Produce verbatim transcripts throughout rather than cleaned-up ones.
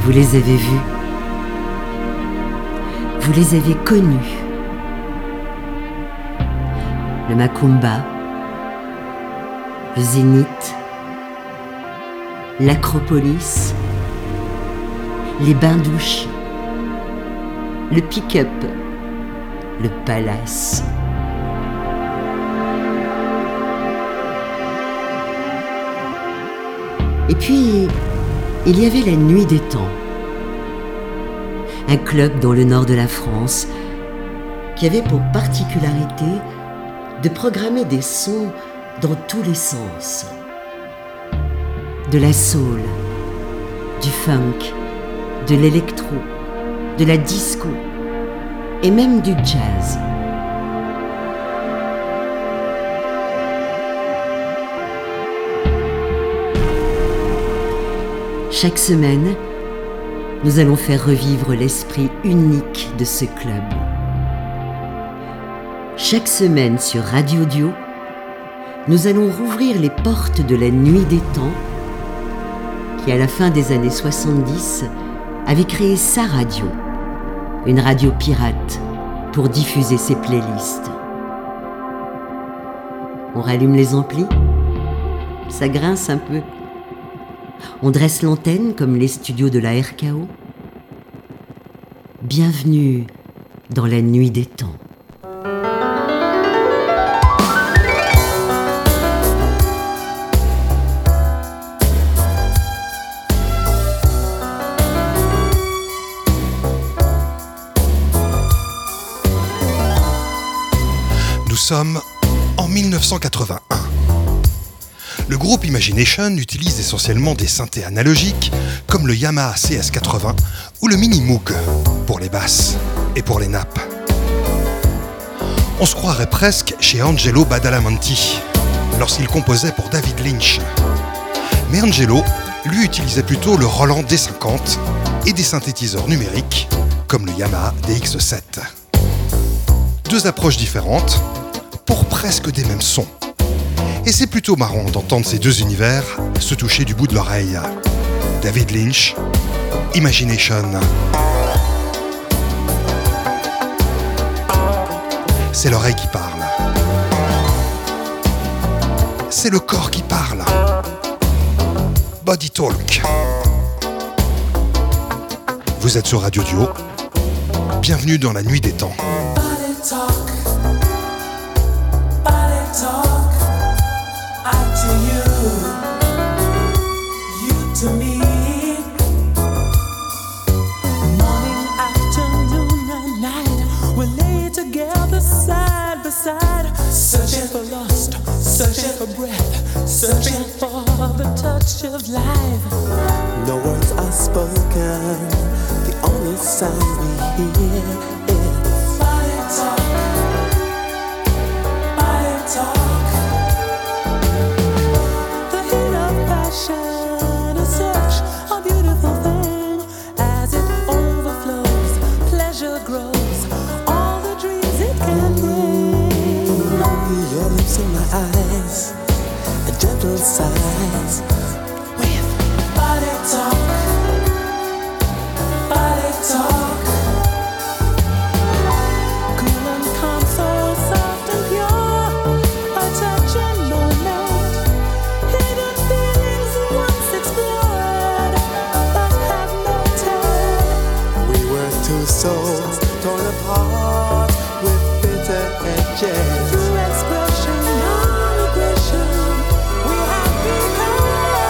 Vous les avez vus. Vous les avez connus. Le Macumba, le Zénith, l'Acropolis, les bains-douches, le pick-up, le palace. Et puis, il y avait la Nuit des Temps, un club dans le nord de la France qui avait pour particularité de programmer des sons dans tous les sens. De la soul, du funk, de l'électro, de la disco et même du jazz. Chaque semaine, nous allons faire revivre l'esprit unique de ce club. Chaque semaine sur Radio Dio, nous allons rouvrir les portes de la Nuit des Temps qui, à la fin des années soixante-dix, avait créé sa radio, une radio pirate pour diffuser ses playlists. On rallume les amplis, ça grince un peu. On dresse l'antenne comme les studios de la R K O. Bienvenue dans la Nuit des Temps. Nous sommes en mille neuf cent quatre-vingt-un. Le groupe Imagination utilise essentiellement des synthés analogiques comme le Yamaha C S quatre-vingts ou le Mini Moog pour les basses et pour les nappes. On se croirait presque chez Angelo Badalamenti lorsqu'il composait pour David Lynch. Mais Angelo, lui, utilisait plutôt le Roland D cinquante et des synthétiseurs numériques comme le Yamaha D X sept. Deux approches différentes pour presque des mêmes sons. Et c'est plutôt marrant d'entendre ces deux univers se toucher du bout de l'oreille. David Lynch, Imagination. C'est l'oreille qui parle. C'est le corps qui parle. Body Talk. Vous êtes sur Radio Dio. Bienvenue dans la Nuit des Temps. Body talk, body talk, I to you, you to me. Morning, afternoon, and night, we lay together side by side, searching for lust, searching for breath, searching for the touch of life. No words are spoken, the only sound we hear is body talk, body talk. The heat of passion is such a beautiful thing. As it overflows, pleasure grows, all the dreams it can bring. your lips in my eyes, a gentle sighs. With body talk, body talk. Cool and calm, so soft and pure, a touch and moment. Hidden feelings once explored, but have melted. We were two souls torn apart with bitter edges. Through expression, non-aggression, we have become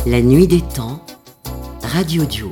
La nuit des temps, Radio Duo.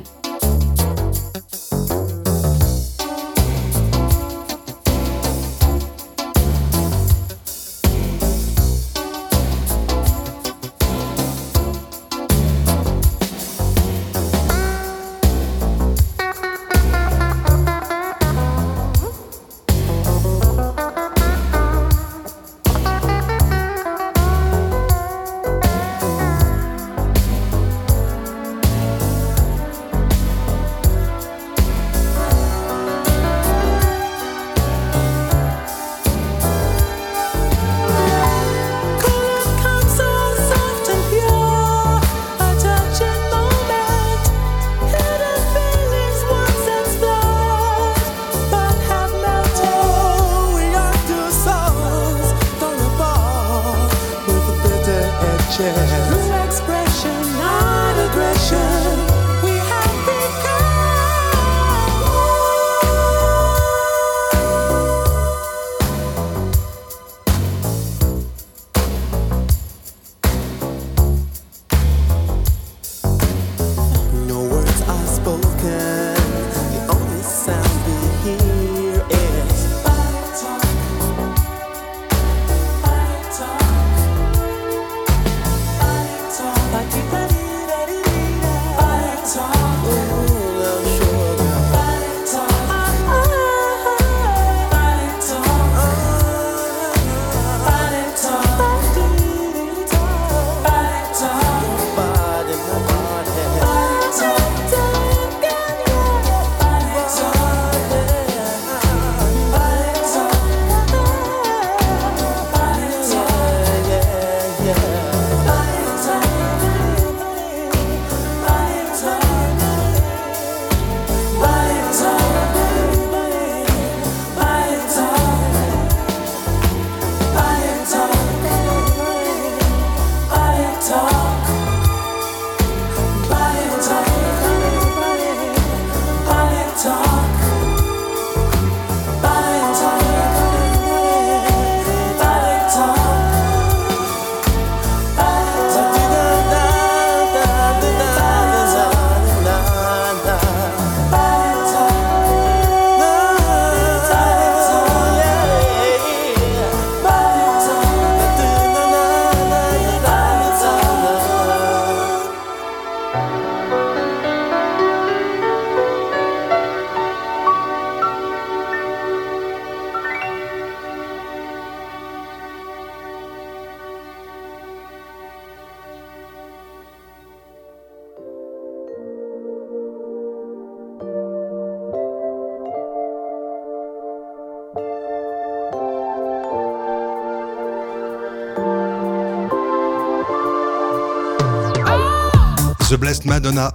The Blessed Madonna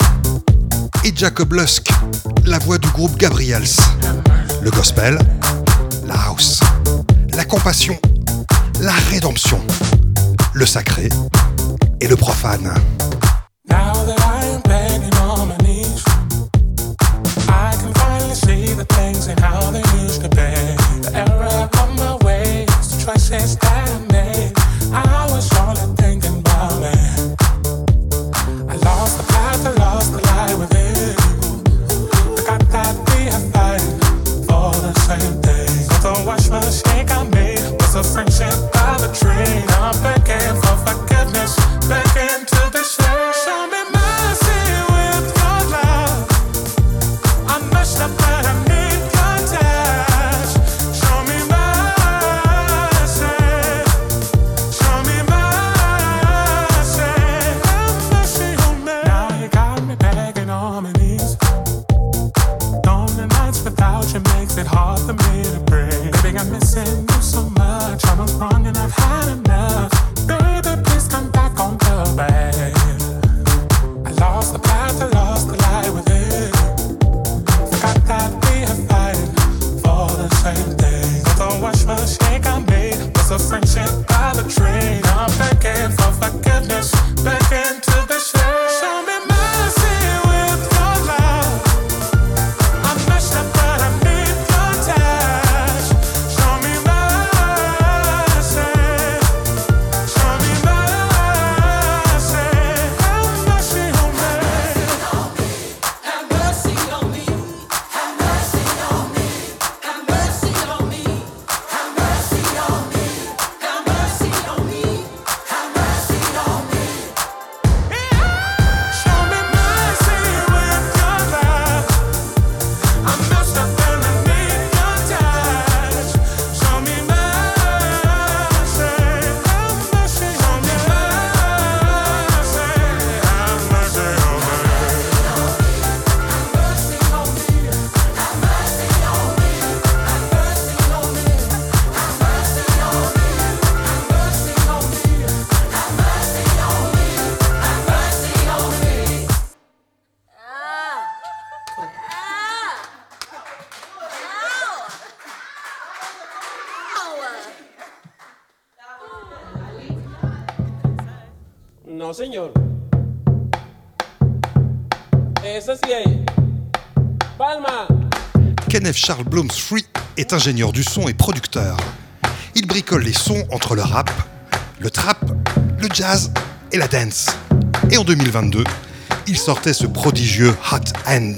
et Jacob Lusk, la voix du groupe Gabriels. Le gospel, la house, la compassion, la rédemption, le sacré et le profane. Now that I am begging on my knees, I can finally see the things and how they used to be. The error of my ways, the choices that I made, I was only thinking about me. I lost the path, I lost the light within. I got that we are fighting for the same thing. So don't watch my mistake I made was a friendship by the tree. I'm begging for forgiveness, begging to be saved. Show me mercy with your love. I messed up but I need your touch. Show me mercy. Show me mercy. Have mercy on me. Now you got me begging on my knees. Lonely nights without you makes it hard for me to breathe. Baby, I'm missing you so much. I was wrong and I've had enough. Baby, please come back on the bed. I lost the path, I lost the light within. Forgot that we are fighting for the same thing. Don't watch my mistake I made was a friendship by the tree. I'm begging for forgiveness, begging to be saved. Show me mercy with your love. I messed up but I need your touch. Show me mercy. No, señor. Eso sí es. Palma. Kenneth Charles Bloomsbury est ingénieur du son et producteur. Il bricole les sons entre le rap, le trap, le jazz et la dance. Et en deux mille vingt-deux, il sortait ce prodigieux Hot End.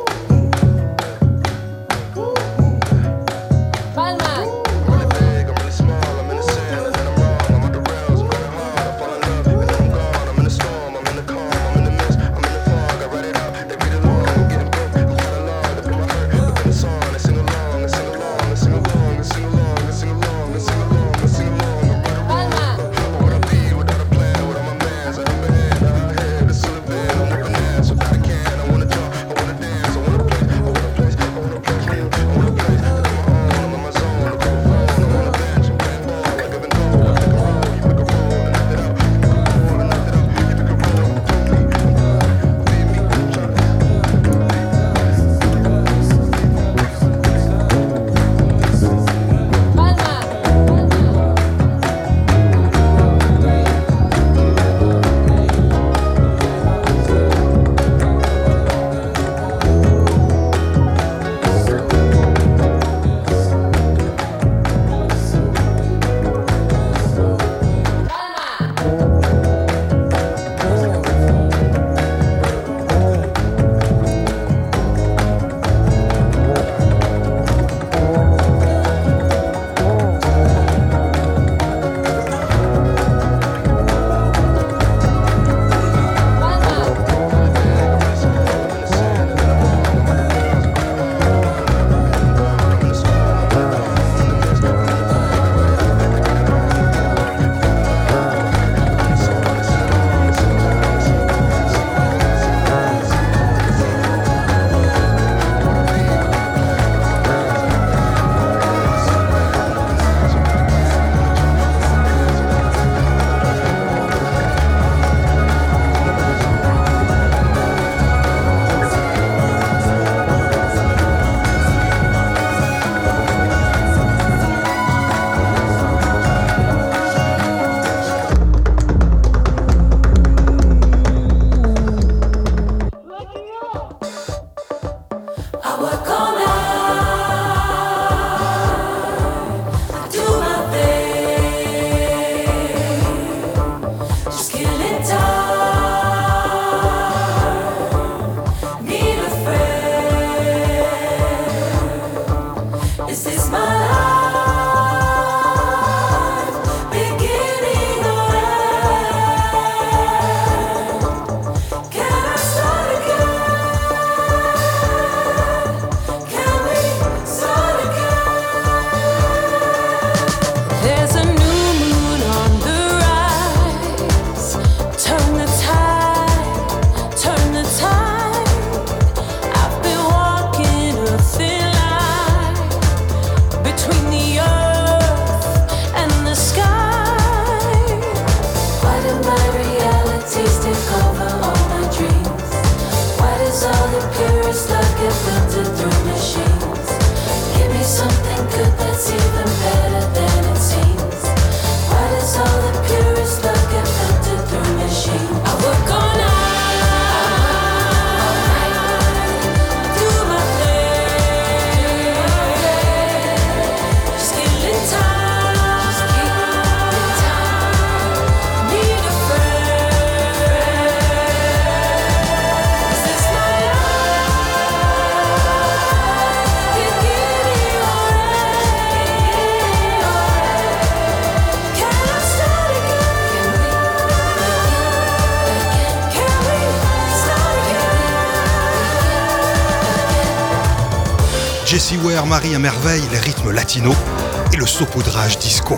Jessie Ware marie à merveille les rythmes latinos et le saupoudrage disco.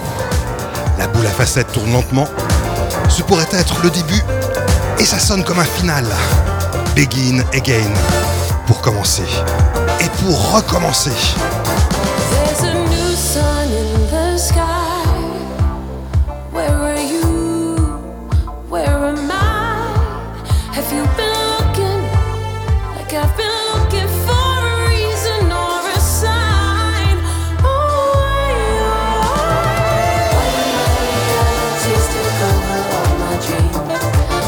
La boule à facettes tourne lentement. Ce pourrait être le début et ça sonne comme un final. Begin again. Pour commencer et pour recommencer. There's a new sun in the sky. Where are you? Where am I? Have you been looking like I've been looking for a reason or a sign? Oh, why, why, why did my reality still cover all my dreams?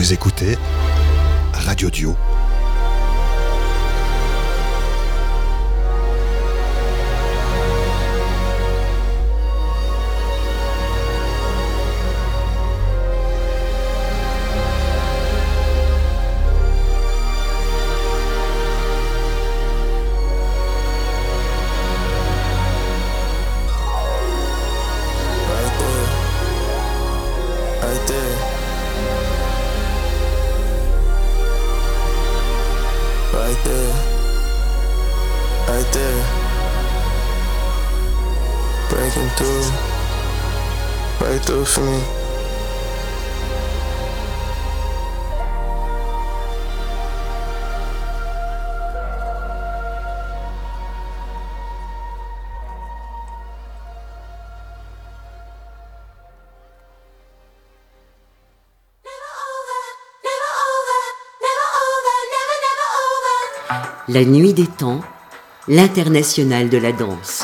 Vous écoutez Radio Dio. For me. La nuit des temps, l'international de la danse.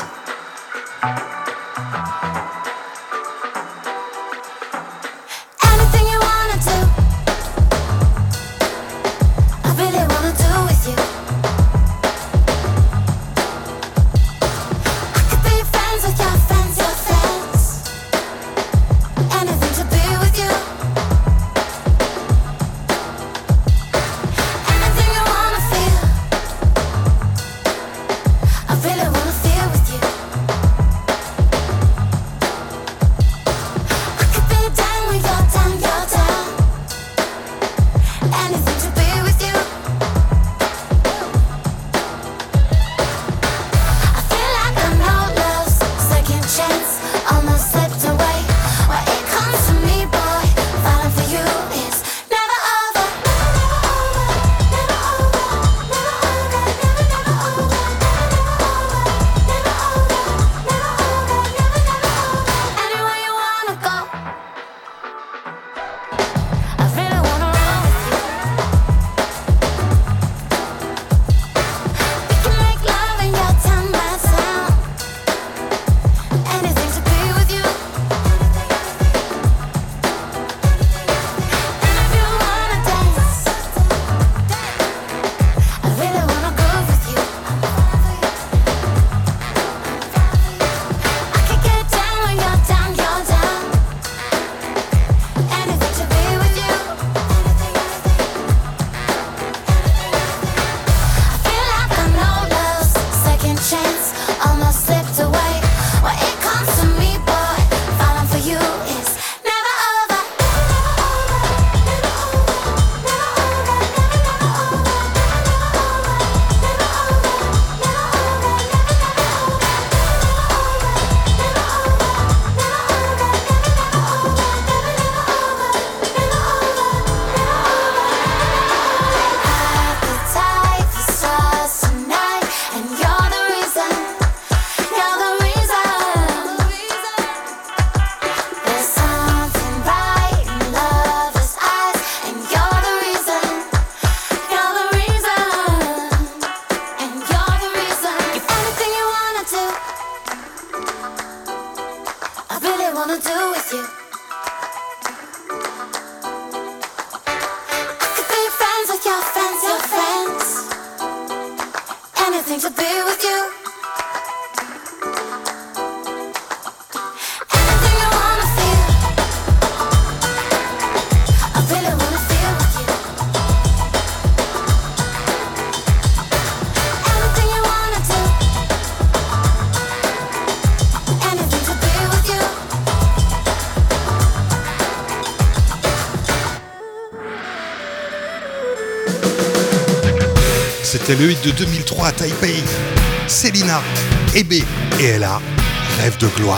C'était le hit de deux mille trois à Taipei. Selena, Ebe et Ella, rêve de gloire.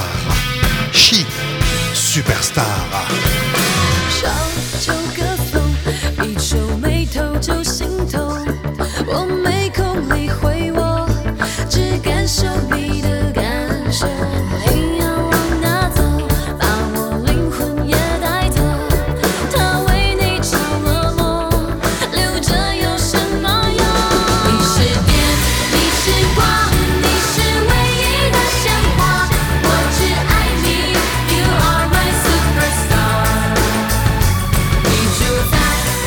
She, superstar. 少九个风，一皱眉头就心痛。我没空理会我，只感受你的感受。你要往哪走，把我灵魂也带走。他为你着了魔，留着有什么用？你是电，你是光，你是唯一的鲜花。我只爱你 ，You are my superstar。你住在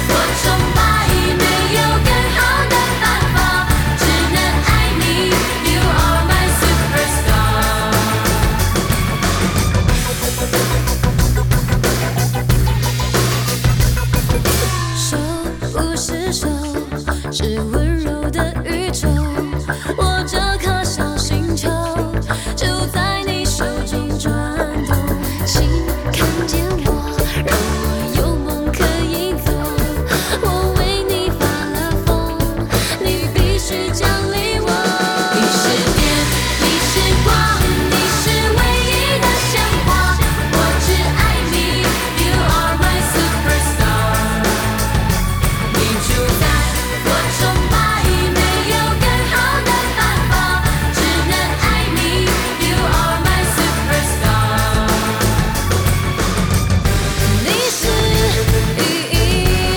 是温柔的宇宙。我这颗小星球就在你手中转动，请看见我，让我有梦可以走。我为你发了疯，你必须降临我。你是电，你是光，你是唯一的鲜花，我只爱你 You are my superstar。 你主宰，我崇拜，没有更好的办法，只能爱你 You are my superstar。 你是意义，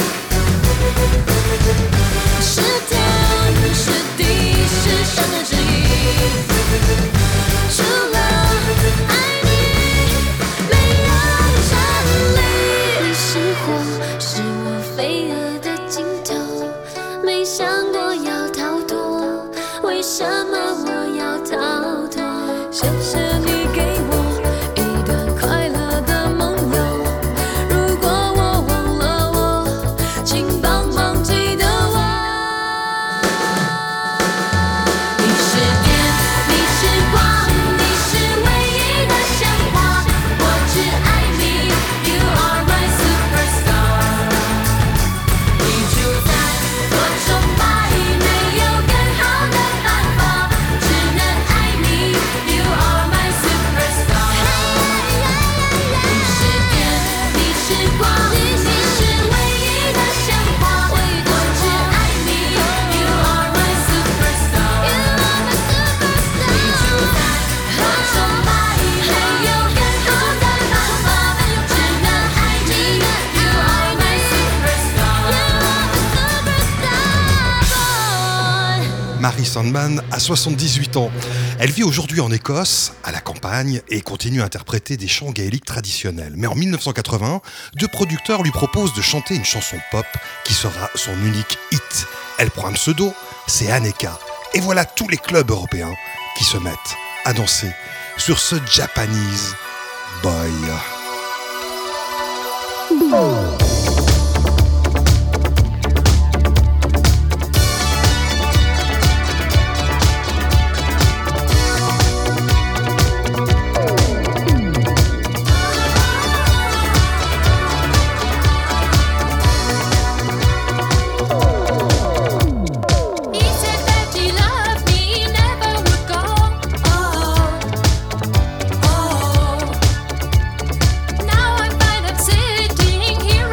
是天是地，是神的旨意。除了爱你，没有真理。你是火，是我飞蛾的尽头，没想过要逃脱，为什么我要逃脱？谢谢你给我一段快乐的梦游，如果我忘了我，请帮忙记得我。你是电，你是光，你是唯一的鲜花，我只爱你 You are my superstar。 你主宰，我崇拜，没有更好的办法，只能爱你 You are my superstar。 你是电，你是光，你是唯一的鲜花，我只爱你 You are my superstar。 你主宰，我崇拜，没有更好的办法，只能爱你 You are my superstar。 Mary Sandman a soixante-dix-huit ans. Elle vit aujourd'hui en Écosse, à la campagne, et continue à interpréter des chants gaéliques traditionnels. Mais en mille neuf cent quatre-vingts, deux producteurs lui proposent de chanter une chanson pop qui sera son unique hit. Elle prend un pseudo, c'est Anneka. Et voilà tous les clubs européens qui se mettent à danser sur ce Japanese Boy. He said that he loved me, never would go. Oh, oh. Now I find I'm sitting here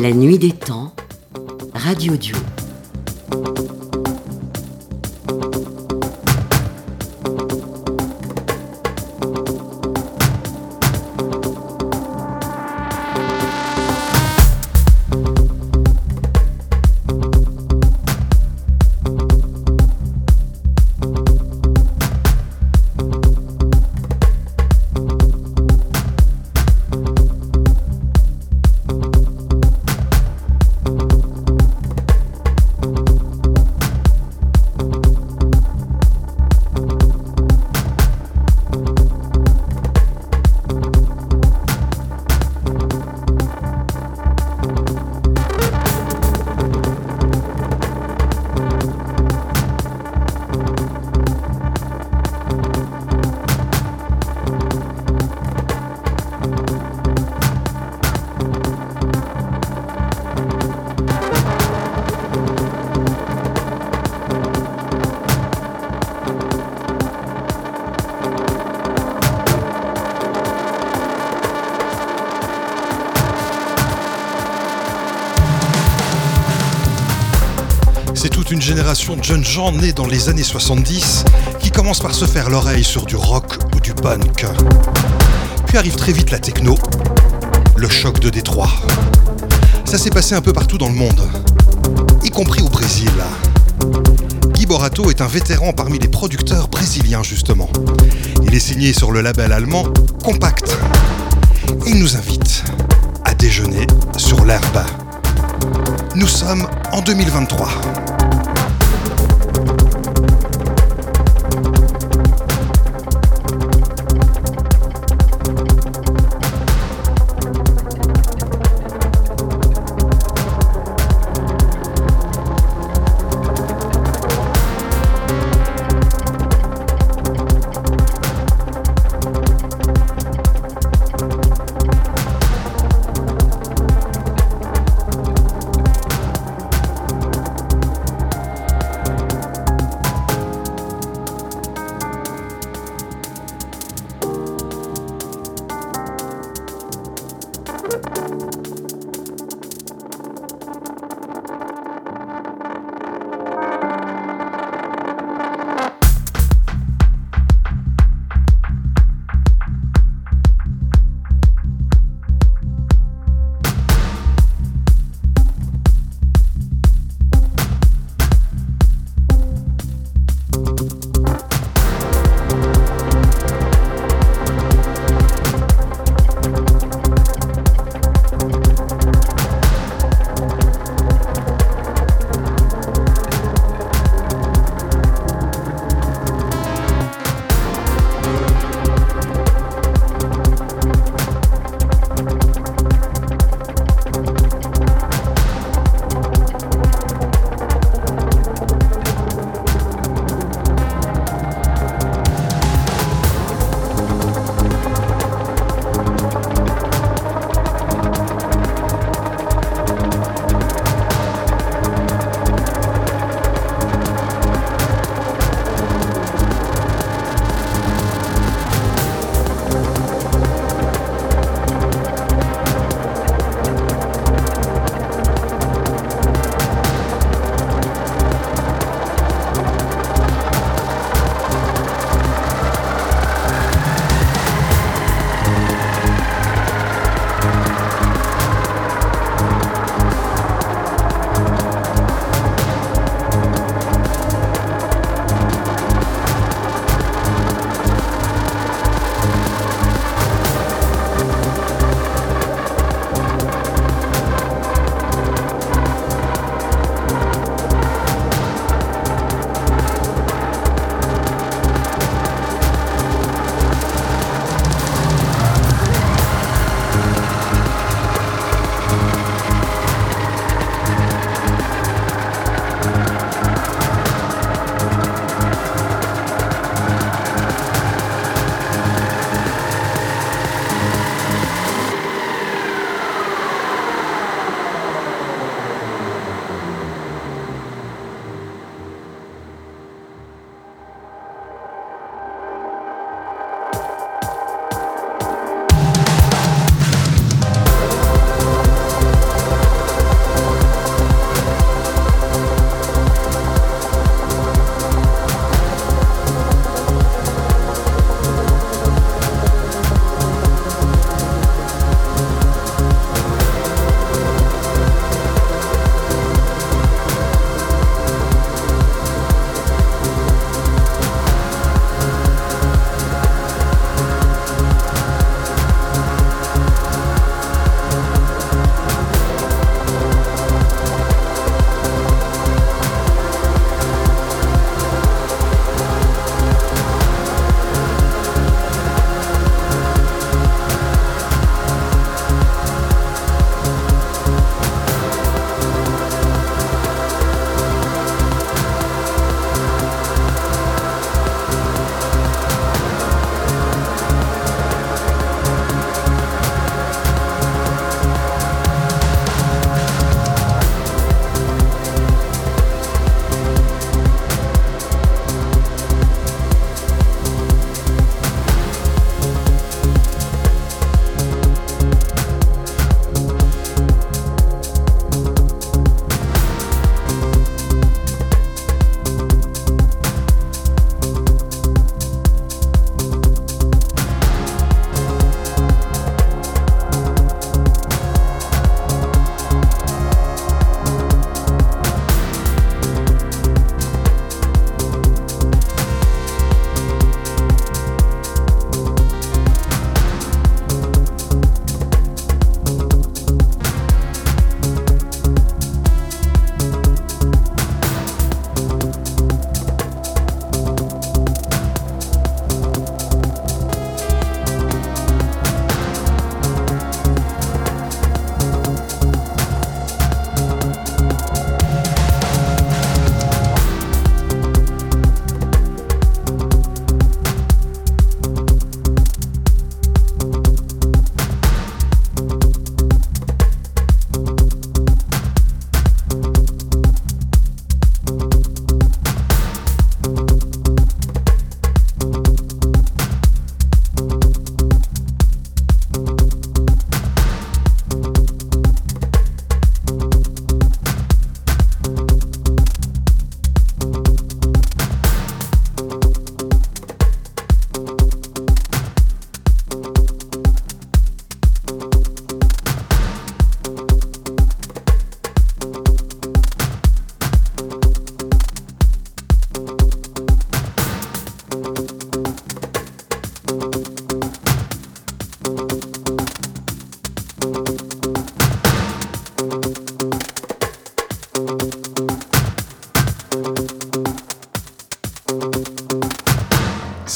La nuit des temps, Radio Duo. C'est toute une génération de jeunes gens nés dans les années soixante-dix qui commencent par se faire l'oreille sur du rock ou du punk. Puis arrive très vite la techno, le choc de Détroit. Ça s'est passé un peu partout dans le monde, y compris au Brésil. Guy Borato est un vétéran parmi les producteurs brésiliens justement. Il est signé sur le label allemand Compact. Et il nous invite à déjeuner sur l'herbe. Nous sommes en deux mille vingt-trois.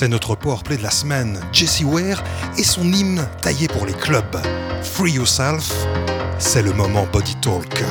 C'est notre powerplay de la semaine, Jessie Ware et son hymne taillé pour les clubs. Free Yourself, c'est le moment Body Talk.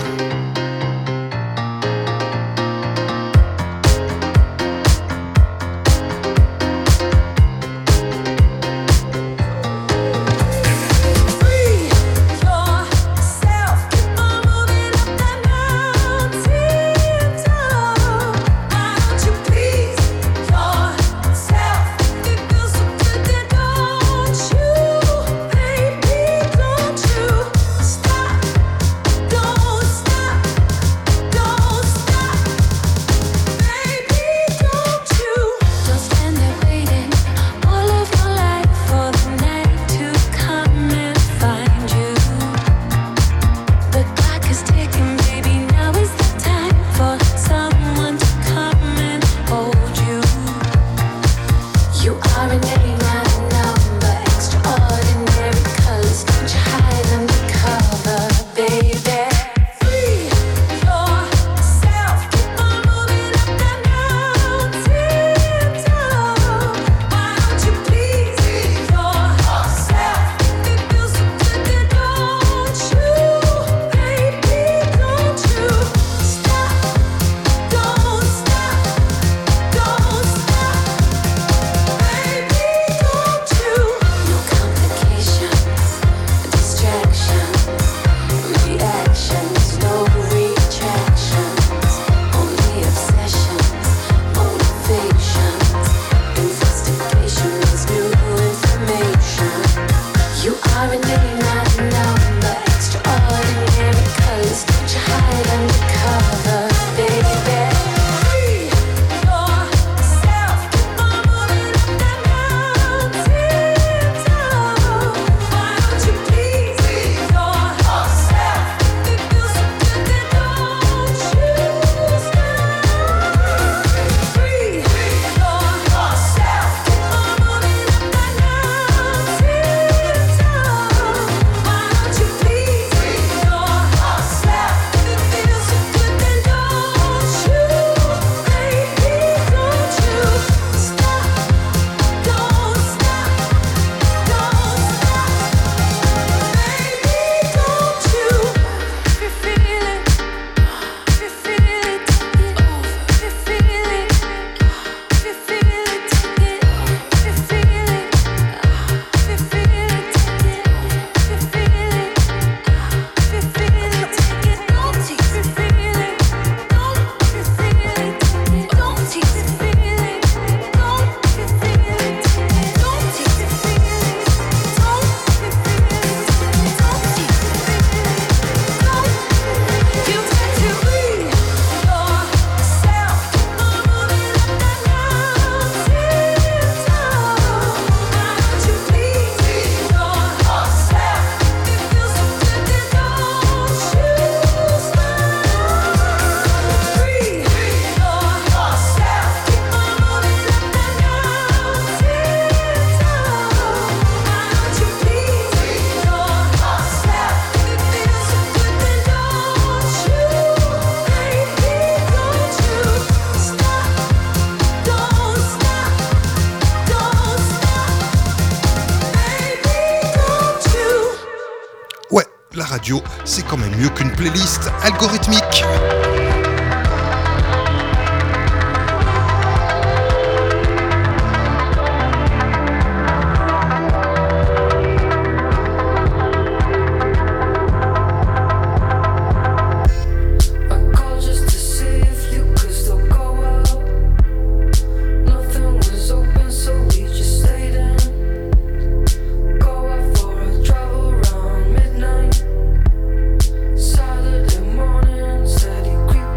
Radio, c'est quand même mieux qu'une playlist algorithmique. Saturday morning, said he creep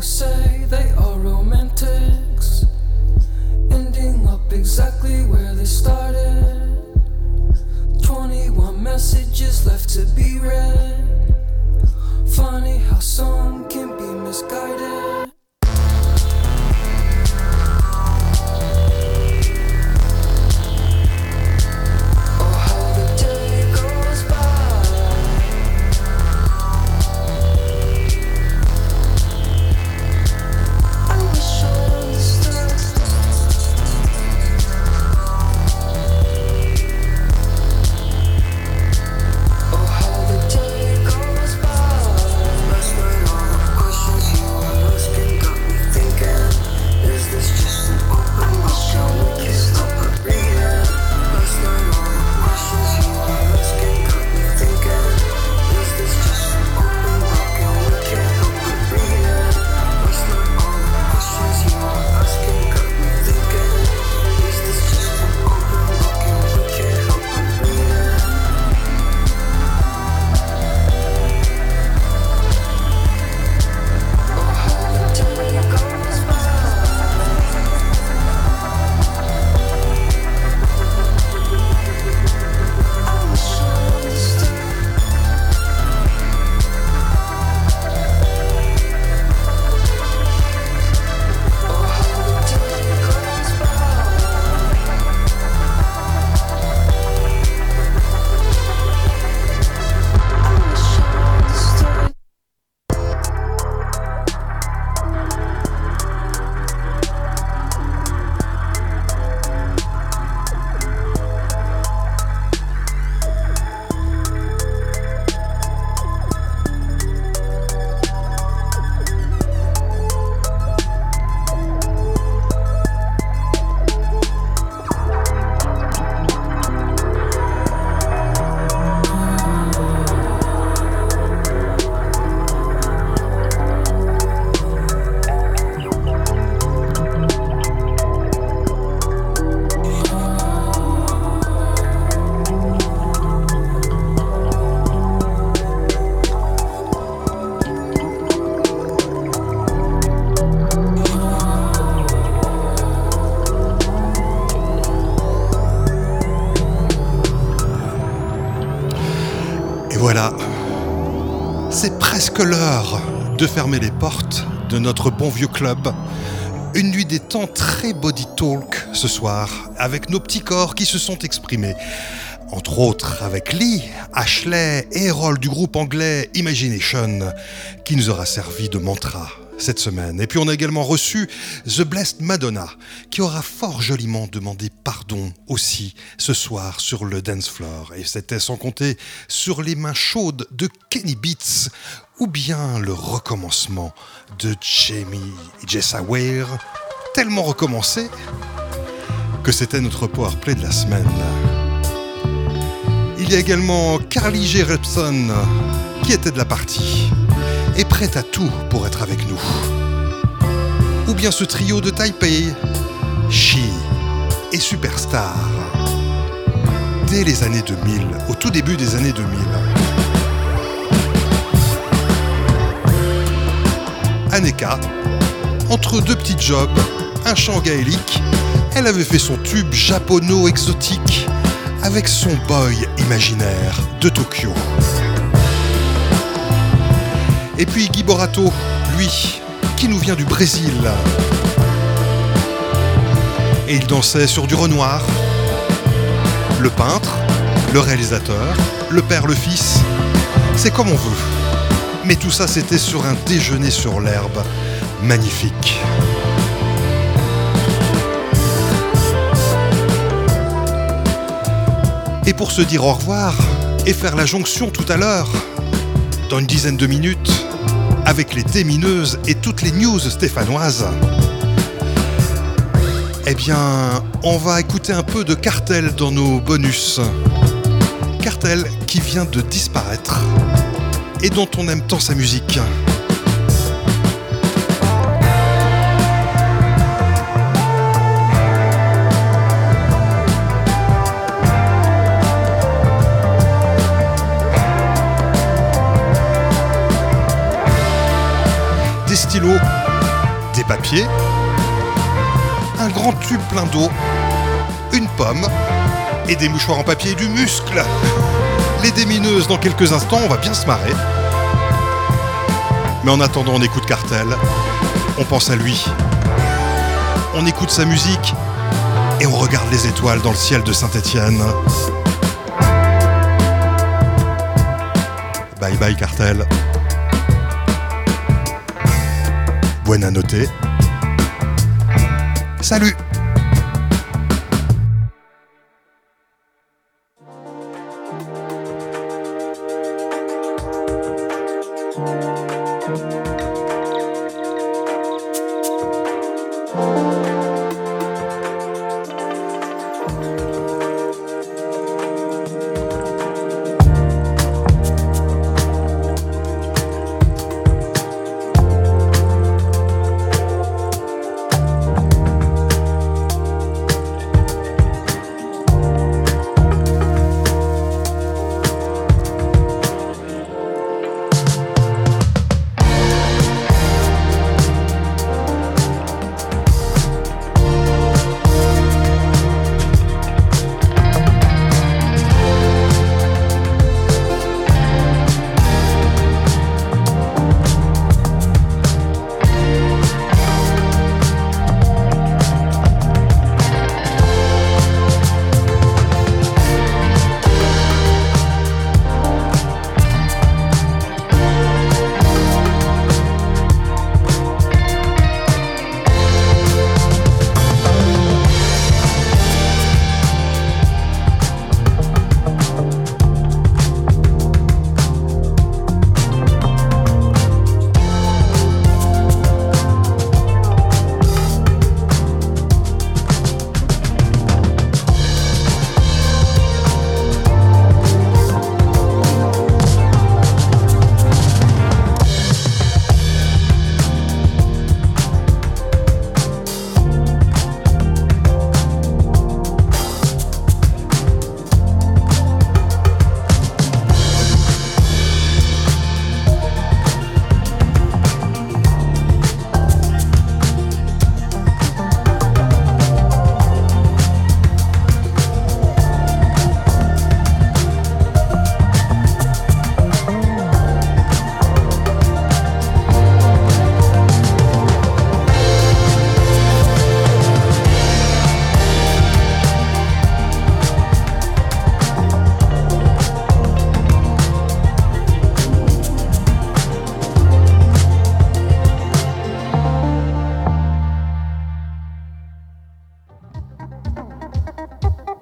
say they are romantics, ending up exactly where they started. twenty-one messages left to be read. Funny how some can be misguided. Voilà, c'est presque l'heure de fermer les portes de notre bon vieux club. Une nuit des temps très body talk ce soir, avec nos petits corps qui se sont exprimés. Entre autres avec Lee, Ashley et Errol du groupe anglais Imagination, qui nous aura servi de mantra cette semaine. Et puis on a également reçu The Blessed Madonna, qui aura fort joliment demandé pardon aussi ce soir sur le dance floor. Et c'était sans compter sur les mains chaudes de Kenny Beats, ou bien le recommencement de Jamie Jessa Ware, tellement recommencé que c'était notre powerplay de la semaine. Il y a également Carly J. Repson qui était de la partie et prête à tout pour être avec nous. Ou bien ce trio de Taipei, She et Superstar, dès les années deux mille, au tout début des années deux mille. Aneka, entre deux petits jobs, un chant gaélique, elle avait fait son tube japono-exotique avec son boy imaginaire de Tokyo. Et puis Guy Borato, lui, qui nous vient du Brésil. Et il dansait sur du Renoir. Le peintre, le réalisateur, le père, le fils, c'est comme on veut. Mais tout ça, c'était sur un déjeuner sur l'herbe magnifique. Et pour se dire au revoir et faire la jonction tout à l'heure, dans une dizaine de minutes, avec les démineuses et toutes les news stéphanoises, eh bien, on va écouter un peu de Cartel dans nos bonus. Cartel qui vient de disparaître et dont on aime tant sa musique. des stylos, des papiers, un grand tube plein d'eau, une pomme et des mouchoirs en papier et du muscle. Les démineuses dans quelques instants, on va bien se marrer. Mais en attendant, on écoute Cartel, on pense à lui, on écoute sa musique et on regarde les étoiles dans le ciel de Saint-Étienne. Bye bye Cartel. Buena notte. Salut. Thank you.